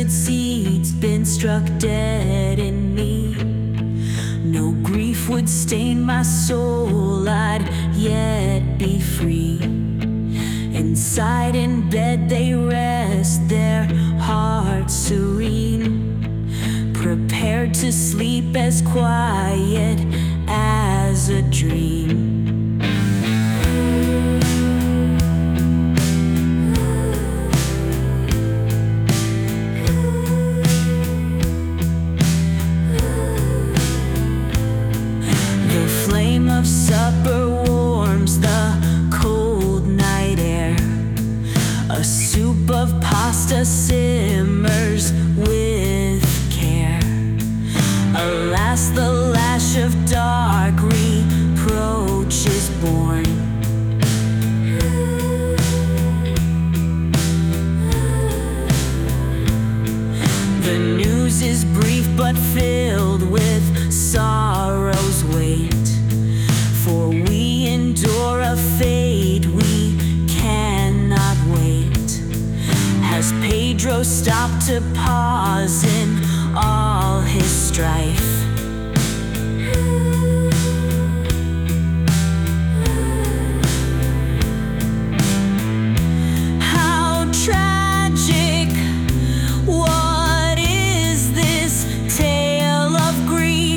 cursed seed's been struck dead in me. No grief would stain my soul, I'd yet be free. Inside in bed they rest, their hearts serene, prepared to sleep as quiet as a dream. Of supper warms the cold night air. A soup of pasta simmers with care. Alas, the lash of dark reproach is born. The news is brief but filled with sorrow's weight. For we endure a fate we cannot wait. Has Pedro stopped to pause in all his strife? How tragic, what is this tale of grief?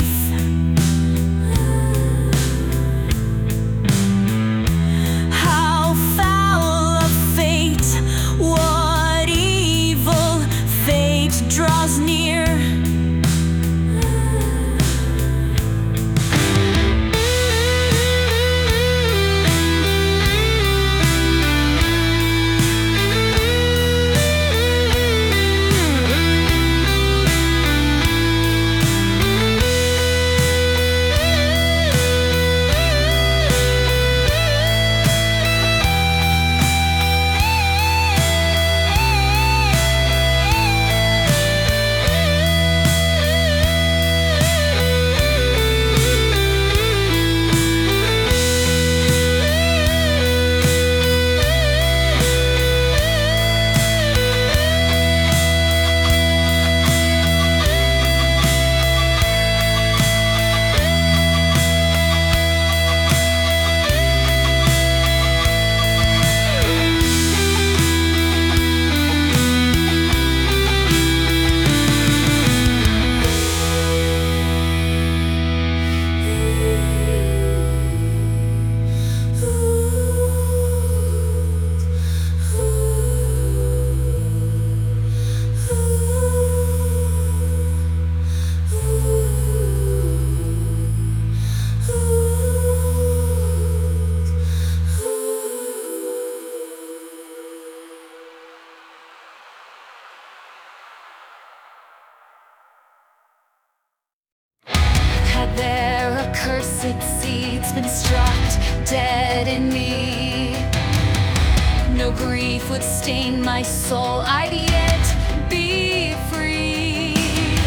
Draws near. There accursed seeds been struck dead in me. No grief would stain my soul, I'd yet be free.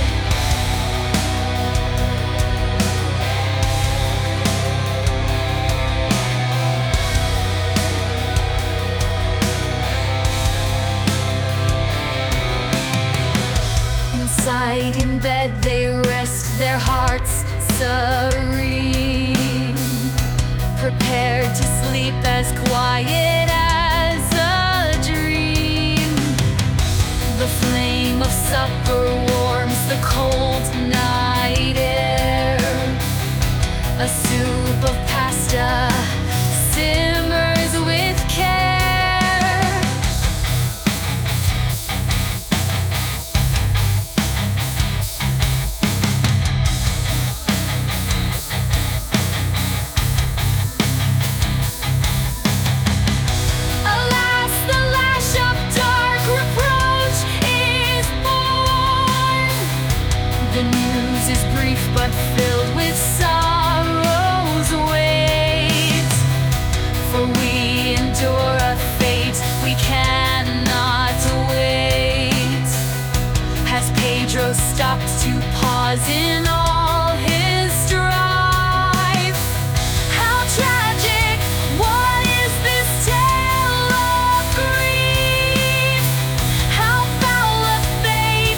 Inside in bed they rest, their hearts serene, prepared to sleep as quiet as a dream. The flame of supper warms the cold night air. A soup of pasta simmers with care. But filled with sorrow's weight. For we endure a fate we cannot wait. Has Pedro stopped to pause in all his strife? How tragic, what is this tale of grief? How foul a fate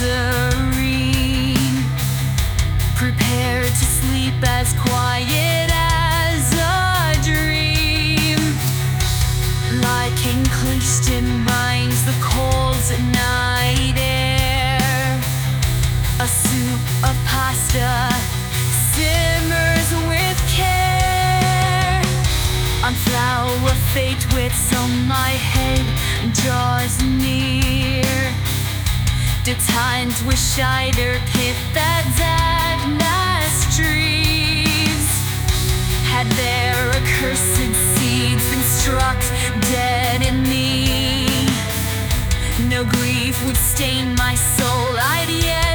serene, prepared to sleep as quiet as a dream. Like encleached in minds the cold night air, a soup of pasta simmers with care. On flower fate wits on my head draws near, detined with shider pith that Zadnas trees. Had their accursed seeds been struck dead in me, no grief would stain my soul, I'd yet